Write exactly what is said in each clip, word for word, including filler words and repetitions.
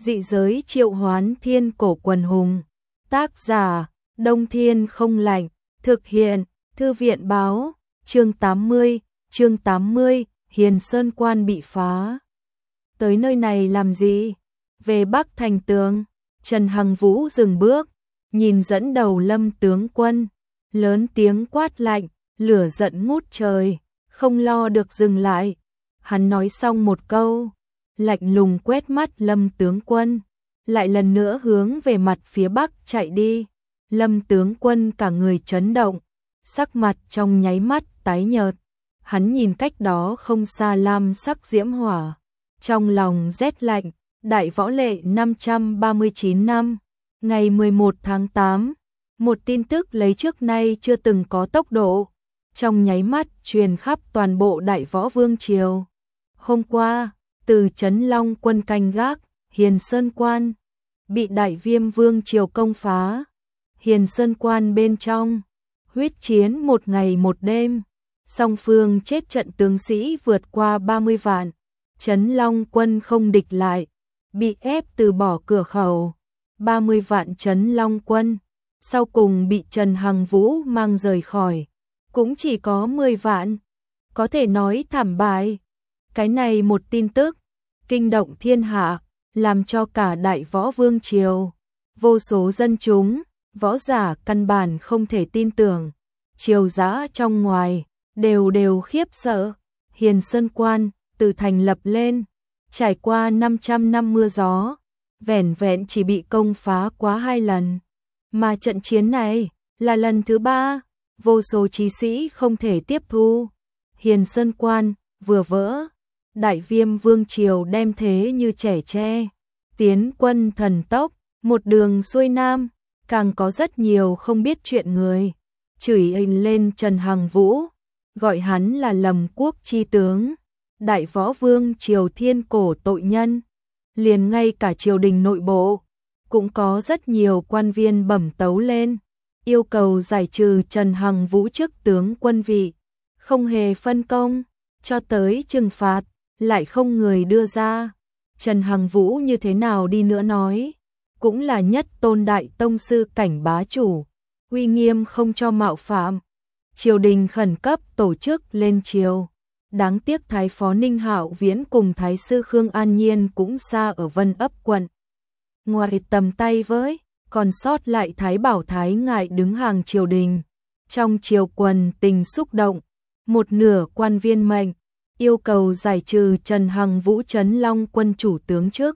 Dị giới triệu hoán thiên cổ quần hùng. Tác giả, Đông Thiên không lạnh. Thực hiện, Thư viện báo. Chương tám mươi, chương tám mươi, Hiền Sơn Quan bị phá. Tới nơi này làm gì? Về Bắc thành tường. Trần Hằng Vũ dừng bước, nhìn dẫn đầu Lâm tướng quân, lớn tiếng quát lạnh, lửa giận ngút trời, không lo được dừng lại. Hắn nói xong một câu, lạnh lùng quét mắt Lâm tướng quân, lại lần nữa hướng về mặt phía Bắc chạy đi. Lâm tướng quân cả người chấn động, sắc mặt trong nháy mắt tái nhợt. Hắn nhìn cách đó không xa lam sắc diễm hỏa, trong lòng rét lạnh. Đại võ lệ năm trăm ba mươi chín năm, ngày mười một tháng tám, một tin tức lấy trước nay chưa từng có tốc độ, trong nháy mắt truyền khắp toàn bộ Đại Võ Vương triều. Hôm qua, từ Trấn Long quân canh gác, Hiền Sơn Quan, bị Đại Viêm Vương triều công phá. Hiền Sơn Quan bên trong, huyết chiến một ngày một đêm, song phương chết trận tướng sĩ vượt qua ba mươi vạn, Trấn Long quân không địch lại, bị ép từ bỏ cửa khẩu. ba mươi vạn Trấn Long quân, sau cùng bị Trần Hằng Vũ mang rời khỏi, cũng chỉ có mười vạn, có thể nói thảm bại. Cái này một tin tức, kinh động thiên hạ, làm cho cả Đại Võ Vương triều, vô số dân chúng, võ giả căn bản không thể tin tưởng, triều dã trong ngoài, đều đều khiếp sợ. Hiền Sơn Quan, từ thành lập lên, trải qua năm trăm năm mưa gió, vẻn vẹn chỉ bị công phá quá hai lần. Mà trận chiến này, là lần thứ ba, vô số chí sĩ không thể tiếp thu. Hiền Sơn Quan, vừa vỡ, Đại Viêm Vương triều đem thế như trẻ tre, tiến quân thần tốc, một đường xuôi nam, càng có rất nhiều không biết chuyện người, chửi ình lên Trần Hằng Vũ, gọi hắn là lầm quốc chi tướng. Đại Võ Vương triều thiên cổ tội nhân, liền ngay cả triều đình nội bộ, cũng có rất nhiều quan viên bẩm tấu lên, yêu cầu giải trừ Trần Hằng Vũ chức tướng quân vị, không hề phân công, cho tới trừng phạt, lại không người đưa ra. Trần Hằng Vũ như thế nào đi nữa nói, cũng là nhất tôn đại tông sư cảnh bá chủ, uy nghiêm không cho mạo phạm. Triều đình khẩn cấp tổ chức lên triều. Đáng tiếc Thái Phó Ninh Hạo Viễn cùng Thái sư Khương An Nhiên cũng xa ở Vân Ấp quận. Ngoài tầm tay với, còn sót lại Thái Bảo Thái ngại đứng hàng triều đình. Trong triều quần tình xúc động, một nửa quan viên mệnh, yêu cầu giải trừ Trần Hằng Vũ Trấn Long quân chủ tướng trước.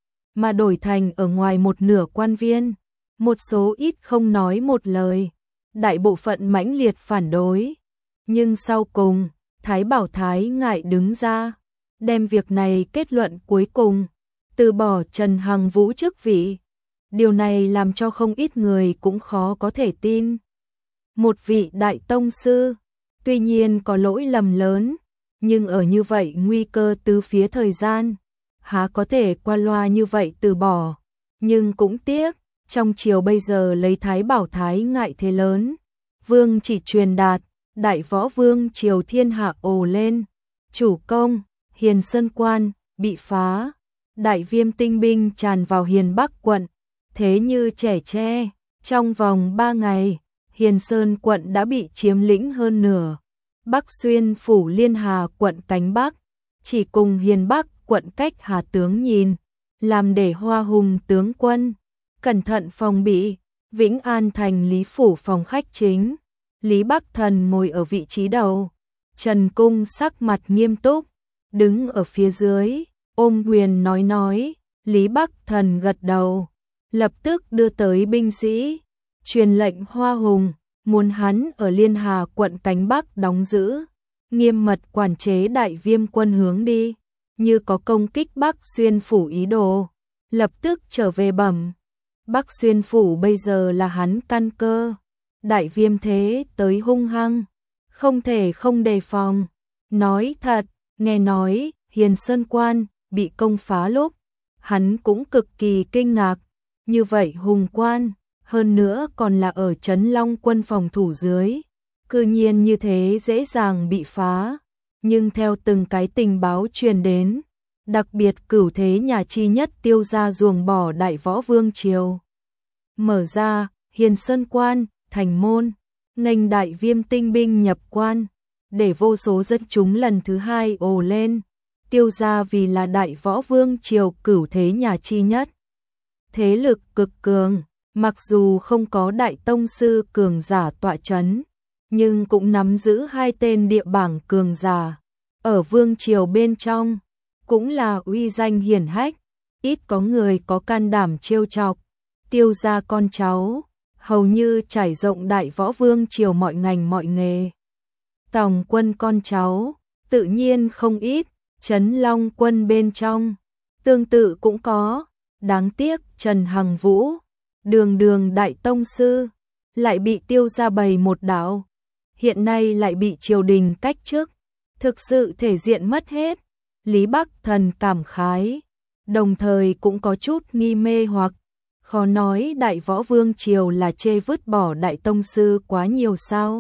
Mà đổi thành ở ngoài một nửa quan viên, một số ít không nói một lời, đại bộ phận mãnh liệt phản đối. Nhưng sau cùng, Thái Bảo Thái ngại đứng ra, đem việc này kết luận cuối cùng, từ bỏ Trần Hằng Vũ chức vị. Điều này làm cho không ít người cũng khó có thể tin. Một vị đại tông sư, tuy nhiên có lỗi lầm lớn, nhưng ở như vậy nguy cơ tứ phía thời gian, há có thể qua loa như vậy từ bỏ. Nhưng cũng tiếc, trong triều bây giờ lấy Thái Bảo Thái ngại thế lớn, vương chỉ truyền đạt, Đại Võ Vương triều thiên hạ ồ lên, chủ công, Hiền Sơn Quan, bị phá, Đại Viêm tinh binh tràn vào Hiền Bắc quận, thế như trẻ tre, trong vòng ba ngày, Hiền Sơn quận đã bị chiếm lĩnh hơn nửa. Bắc Xuyên phủ Liên Hà quận cánh Bắc, chỉ cùng Hiền Bắc quận cách Hà tướng nhìn, làm để Hoa Hùng tướng quân, cẩn thận phòng bị. Vĩnh An thành Lý phủ phòng khách chính, Lý Bắc Thần ngồi ở vị trí đầu, Trần Cung sắc mặt nghiêm túc, đứng ở phía dưới, ôm quyền nói nói. Lý Bắc Thần gật đầu, lập tức đưa tới binh sĩ, truyền lệnh Hoa Hùng, muốn hắn ở Liên Hà quận cánh Bắc đóng giữ, nghiêm mật quản chế Đại Viêm quân hướng đi, như có công kích Bắc Xuyên phủ ý đồ, lập tức trở về bẩm. Bắc Xuyên phủ bây giờ là hắn căn cơ, Đại Viêm thế tới hung hăng, không thể không đề phòng. Nói thật, nghe nói Hiền Sơn Quan bị công phá lúc, hắn cũng cực kỳ kinh ngạc, như vậy hùng quan, hơn nữa còn là ở Trấn Long quân phòng thủ dưới, cư nhiên như thế dễ dàng bị phá. Nhưng theo từng cái tình báo truyền đến, đặc biệt cửu thế nhà chi nhất Tiêu gia ruồng bỏ Đại Võ Vương triều. Mở ra, Hiền Sơn quan, thành môn, nghênh đại viêm tinh binh nhập quan, để vô số dân chúng lần thứ hai ồ lên. Tiêu gia vì là Đại Võ Vương triều cửu thế nhà chi nhất, thế lực cực cường, mặc dù không có đại tông sư cường giả tọa chấn, nhưng cũng nắm giữ hai tên địa bảng cường giả. Ở vương triều bên trong, cũng là uy danh hiển hách, ít có người có can đảm trêu chọc. Tiêu gia con cháu, hầu như trải rộng Đại Võ Vương triều mọi ngành mọi nghề. Tòng quân con cháu, tự nhiên không ít, Trấn Long quân bên trong, tương tự cũng có. Đáng tiếc Trần Hằng Vũ, đường đường đại tông sư, lại bị Tiêu gia bày một đạo, hiện nay lại bị triều đình cách chức, thực sự thể diện mất hết. Lý Bắc Thần cảm khái, đồng thời cũng có chút nghi mê hoặc, khó nói Đại Võ Vương triều là chê vứt bỏ đại tông sư quá nhiều sao?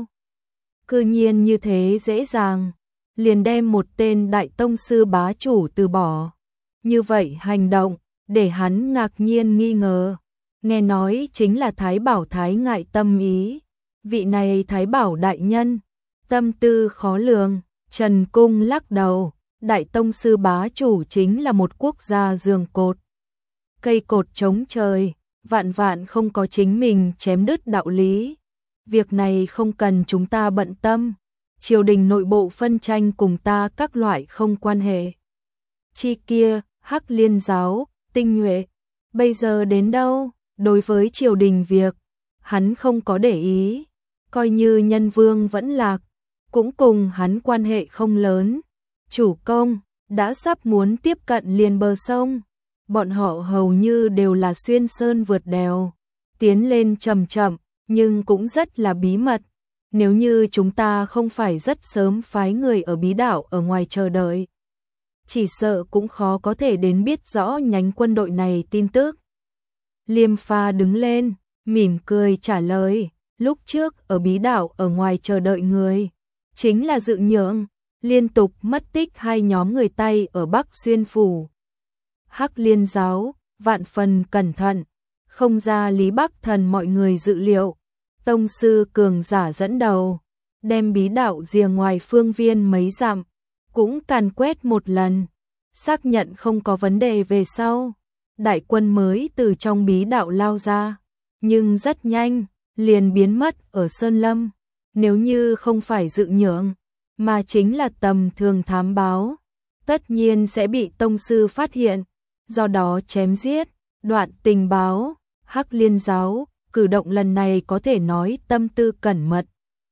Cư nhiên như thế dễ dàng, liền đem một tên đại tông sư bá chủ từ bỏ. Như vậy hành động, để hắn ngạc nhiên nghi ngờ. Nghe nói chính là Thái Bảo Thái Ngại Tâm ý. Vị này Thái Bảo đại nhân, tâm tư khó lường. Trần Cung lắc đầu, đại tông sư bá chủ chính là một quốc gia giường cột. Cây cột chống trời, vạn vạn không có chính mình chém đứt đạo lý. Việc này không cần chúng ta bận tâm. Triều đình nội bộ phân tranh cùng ta các loại không quan hệ. Chi kia, Hắc Liên giáo, tinh nhuệ, bây giờ đến đâu? Đối với triều đình việc, hắn không có để ý, coi như Nhân Vương vẫn lạc, cũng cùng hắn quan hệ không lớn. Chủ công, đã sắp muốn tiếp cận liền bờ sông, bọn họ hầu như đều là xuyên sơn vượt đèo, tiến lên chậm chậm, nhưng cũng rất là bí mật. Nếu như chúng ta không phải rất sớm phái người ở bí đảo ở ngoài chờ đợi, chỉ sợ cũng khó có thể đến biết rõ nhánh quân đội này tin tức. Liêm Pha đứng lên, mỉm cười trả lời, lúc trước ở bí đảo ở ngoài chờ đợi người, chính là Dự Nhượng, liên tục mất tích hai nhóm người Tây ở Bắc Xuyên Phủ. Hắc Liên giáo, vạn phần cẩn thận, không ra Lý Bắc Thần mọi người dự liệu. Tông sư cường giả dẫn đầu, đem bí đảo rìa ngoài phương viên mấy dặm, cũng càn quét một lần, xác nhận không có vấn đề về sau. Đại quân mới từ trong bí đảo lao ra, nhưng rất nhanh, liền biến mất ở Sơn Lâm. Nếu như không phải Dự Nhượng, mà chính là tầm thường thám báo, tất nhiên sẽ bị tông sư phát hiện, do đó chém giết. Đoạn tình báo, Hắc Liên giáo, cử động lần này có thể nói tâm tư cẩn mật.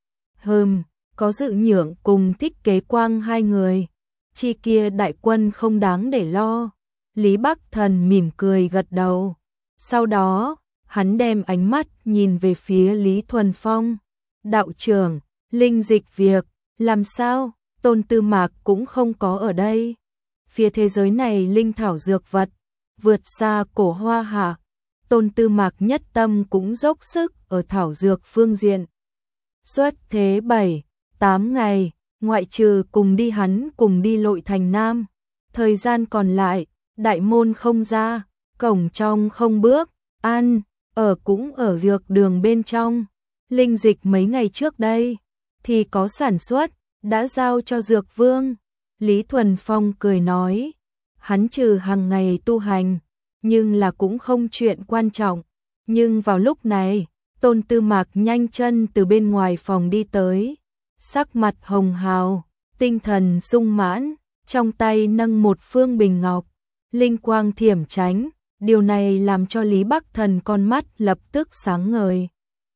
Hừm, có Dự Nhượng cùng Thích Kế Quang hai người, chi kia đại quân không đáng để lo. Lý Bắc Thần mỉm cười gật đầu. Sau đó, hắn đem ánh mắt nhìn về phía Lý Thuần Phong. Đạo trưởng, linh dịch việc, làm sao? Tôn Tư Mạc cũng không có ở đây. Phía thế giới này linh thảo dược vật, vượt xa cổ hoa hạ. Tôn Tư Mạc nhất tâm cũng dốc sức ở thảo dược phương diện. Xuất thế bảy, tám ngày, ngoại trừ cùng đi hắn cùng đi Lội Thành Nam. Thời gian còn lại, đại môn không ra, cổng trong không bước, ăn, ở cũng ở dược đường bên trong. Linh dịch mấy ngày trước đây, thì có sản xuất, đã giao cho Dược Vương. Lý Thuần Phong cười nói, hắn trừ hàng ngày tu hành, nhưng là cũng không chuyện quan trọng. Nhưng vào lúc này, Tôn Tư Mạc nhanh chân từ bên ngoài phòng đi tới, sắc mặt hồng hào, tinh thần sung mãn, trong tay nâng một phương bình ngọc, linh quang thiểm tránh. Điều này làm cho Lý Bắc Thần con mắt lập tức sáng ngời.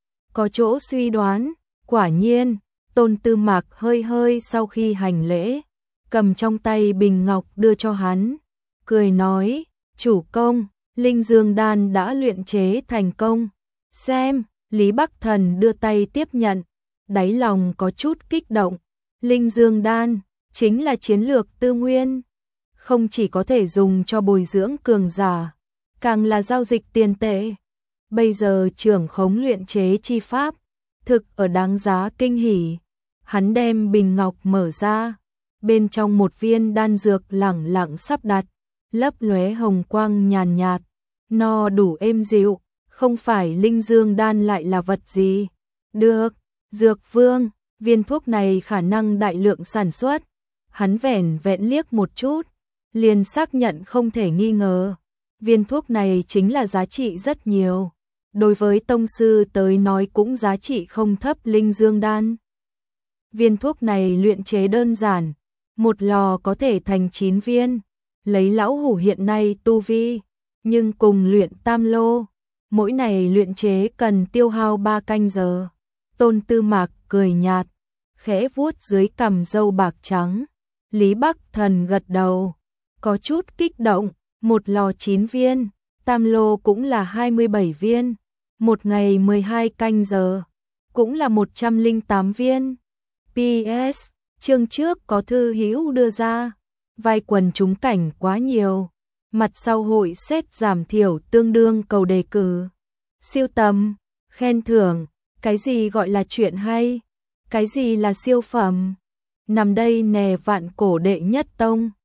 Có chỗ suy đoán, quả nhiên, Tôn Tư Mạc hơi hơi sau khi hành lễ, cầm trong tay bình ngọc đưa cho hắn, cười nói, chủ công, linh dương đan đã luyện chế thành công. Xem, Lý Bắc Thần đưa tay tiếp nhận, đáy lòng có chút kích động. Linh dương đan chính là chiến lược tư nguyên, không chỉ có thể dùng cho bồi dưỡng cường giả, càng là giao dịch tiền tệ. Bây giờ trưởng khống luyện chế chi pháp, thực ở đáng giá kinh hỉ. Hắn đem bình ngọc mở ra, bên trong một viên đan dược lẳng lặng sắp đặt, lấp lóe hồng quang nhàn nhạt, no đủ êm dịu, không phải linh dương đan lại là vật gì? Được, Dược Vương, viên thuốc này khả năng đại lượng sản xuất, hắn vẻn vẹn liếc một chút, liền xác nhận không thể nghi ngờ, viên thuốc này chính là giá trị rất nhiều, đối với tông sư tới nói cũng giá trị không thấp linh dương đan. Viên thuốc này luyện chế đơn giản, một lò có thể thành chín viên, lấy lão hủ hiện nay tu vi, nhưng cùng luyện tam lô, mỗi này luyện chế cần tiêu hao ba canh giờ. Tôn Tư Mạc cười nhạt, khẽ vuốt dưới cằm râu bạc trắng. Lý Bắc Thần gật đầu, có chút kích động, một lò chín viên, tam lô cũng là hai mươi bảy viên, một ngày mười hai canh giờ, cũng là một trăm lẻ tám viên. pê ét, chương trước có thư hữu đưa ra, vai quần chúng cảnh quá nhiều, mặt sau hội xét giảm thiểu tương đương cầu đề cử. Siêu tầm, khen thưởng, cái gì gọi là chuyện hay, cái gì là siêu phẩm. Nằm đây nè vạn cổ đệ nhất tông,